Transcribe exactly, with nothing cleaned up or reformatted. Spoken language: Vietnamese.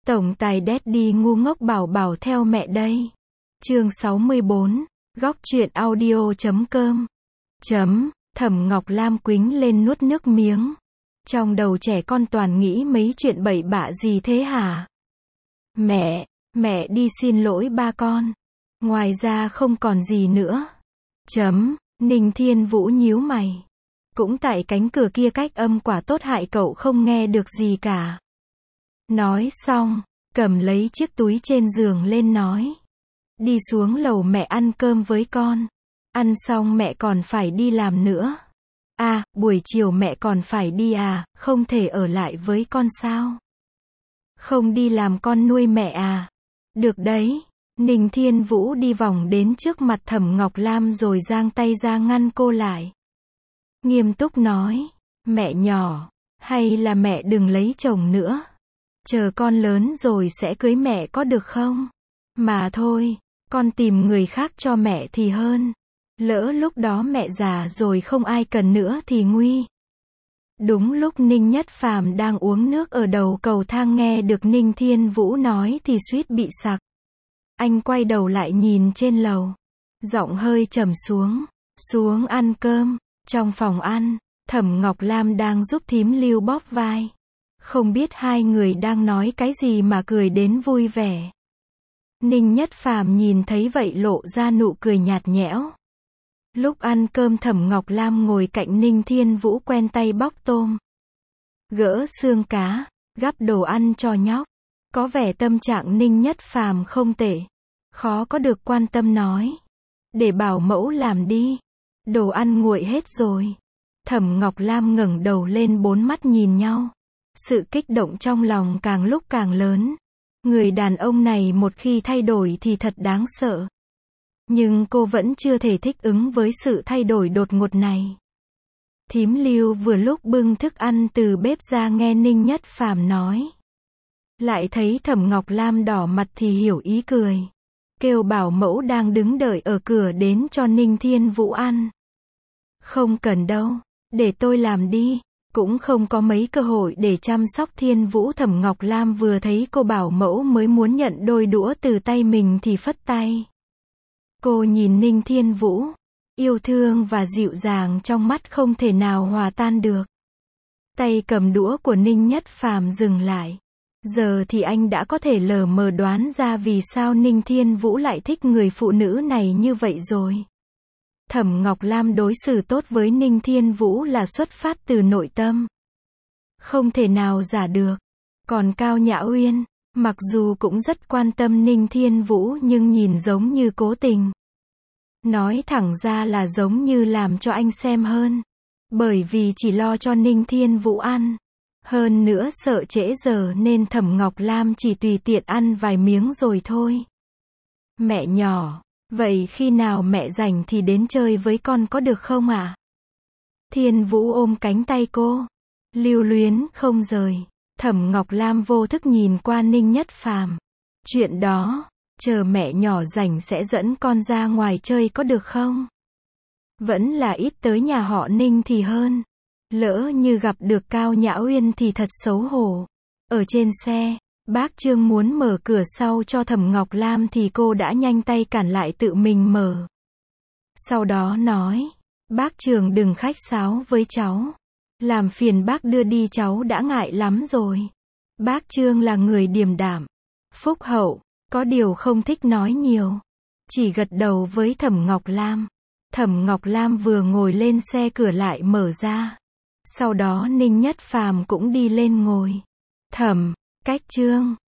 Tổng tài Daddy ngu ngốc bảo bảo theo mẹ đây. Chương sáu mươi bốn, góc truyện audio chấm com. Chấm, Thẩm Ngọc Lam quĩnh lên nuốt nước miếng. Trong đầu trẻ con toàn nghĩ mấy chuyện bậy bạ gì thế hả? Mẹ, mẹ đi xin lỗi ba con. Ngoài ra không còn gì nữa. Chấm, Ninh Thiên Vũ nhíu mày. Cũng tại cánh cửa kia cách âm quả tốt hại cậu không nghe được gì cả. Nói xong, cầm lấy chiếc túi trên giường lên nói. Đi xuống lầu mẹ ăn cơm với con. Ăn xong mẹ còn phải đi làm nữa. À, buổi chiều mẹ còn phải đi à, không thể ở lại với con sao? Không đi làm con nuôi mẹ à? Được đấy. Ninh Thiên Vũ đi vòng đến trước mặt Thẩm Ngọc Lam rồi giang tay ra ngăn cô lại. Nghiêm túc nói, mẹ nhỏ, hay là mẹ đừng lấy chồng nữa. Chờ con lớn rồi sẽ cưới mẹ có được không? Mà thôi, con tìm người khác cho mẹ thì hơn. Lỡ lúc đó mẹ già rồi không ai cần nữa thì nguy. Đúng lúc Ninh Nhất Phàm đang uống nước ở đầu cầu thang nghe được Ninh Thiên Vũ nói thì suýt bị sặc. Anh quay đầu lại nhìn trên lầu. Giọng hơi trầm xuống. Xuống ăn cơm. Trong phòng ăn, Thẩm Ngọc Lam đang giúp thím Lưu bóp vai. Không biết hai người đang nói cái gì mà cười đến vui vẻ. Ninh Nhất Phàm nhìn thấy vậy lộ ra nụ cười nhạt nhẽo. Lúc ăn cơm Thẩm Ngọc Lam ngồi cạnh Ninh Thiên Vũ quen tay bóc tôm. Gỡ xương cá, gắp đồ ăn cho nhóc. Có vẻ tâm trạng Ninh Nhất Phàm không tệ. Khó có được quan tâm nói. Để bảo mẫu làm đi. Đồ ăn nguội hết rồi. Thẩm Ngọc Lam ngẩng đầu lên bốn mắt nhìn nhau. Sự kích động trong lòng càng lúc càng lớn. Người đàn ông này một khi thay đổi thì thật đáng sợ. Nhưng cô vẫn chưa thể thích ứng với sự thay đổi đột ngột này. Thím Lưu vừa lúc bưng thức ăn từ bếp ra nghe Ninh Nhất Phàm nói. Lại thấy Thẩm Ngọc Lam đỏ mặt thì hiểu ý cười. Kêu bảo mẫu đang đứng đợi ở cửa đến cho Ninh Thiên Vũ ăn. Không cần đâu, để tôi làm đi. Cũng không có mấy cơ hội để chăm sóc Thiên Vũ. Thẩm Ngọc Lam vừa thấy cô bảo mẫu mới muốn nhận đôi đũa từ tay mình thì phất tay. Cô nhìn Ninh Thiên Vũ, yêu thương và dịu dàng trong mắt không thể nào hòa tan được. Tay cầm đũa của Ninh Nhất Phàm dừng lại. Giờ thì anh đã có thể lờ mờ đoán ra vì sao Ninh Thiên Vũ lại thích người phụ nữ này như vậy rồi. Thẩm Ngọc Lam đối xử tốt với Ninh Thiên Vũ là xuất phát từ nội tâm. Không thể nào giả được. Còn Cao Nhã Uyên, mặc dù cũng rất quan tâm Ninh Thiên Vũ nhưng nhìn giống như cố tình. Nói thẳng ra là giống như làm cho anh xem hơn. Bởi vì chỉ lo cho Ninh Thiên Vũ ăn. Hơn nữa sợ trễ giờ nên Thẩm Ngọc Lam chỉ tùy tiện ăn vài miếng rồi thôi. Mẹ nhỏ, vậy khi nào mẹ rảnh thì đến chơi với con có được không ạ? À? Thiên Vũ ôm cánh tay cô. Lưu luyến không rời. Thẩm Ngọc Lam vô thức nhìn qua Ninh Nhất Phàm. Chuyện đó, chờ mẹ nhỏ rảnh sẽ dẫn con ra ngoài chơi có được không? Vẫn là ít tới nhà họ Ninh thì hơn. Lỡ như gặp được Cao Nhã Uyên thì thật xấu hổ. Ở trên xe, bác Trương muốn mở cửa sau cho Thẩm Ngọc Lam thì cô đã nhanh tay cản lại tự mình mở. Sau đó nói, bác Trương đừng khách sáo với cháu. Làm phiền bác đưa đi cháu đã ngại lắm rồi. Bác Trương là người điềm đạm, phúc hậu, có điều không thích nói nhiều. Chỉ gật đầu với Thẩm Ngọc Lam. Thẩm Ngọc Lam vừa ngồi lên xe cửa lại mở ra. Sau đó Ninh Nhất Phàm cũng đi lên ngồi. Thẩm, cách Trương,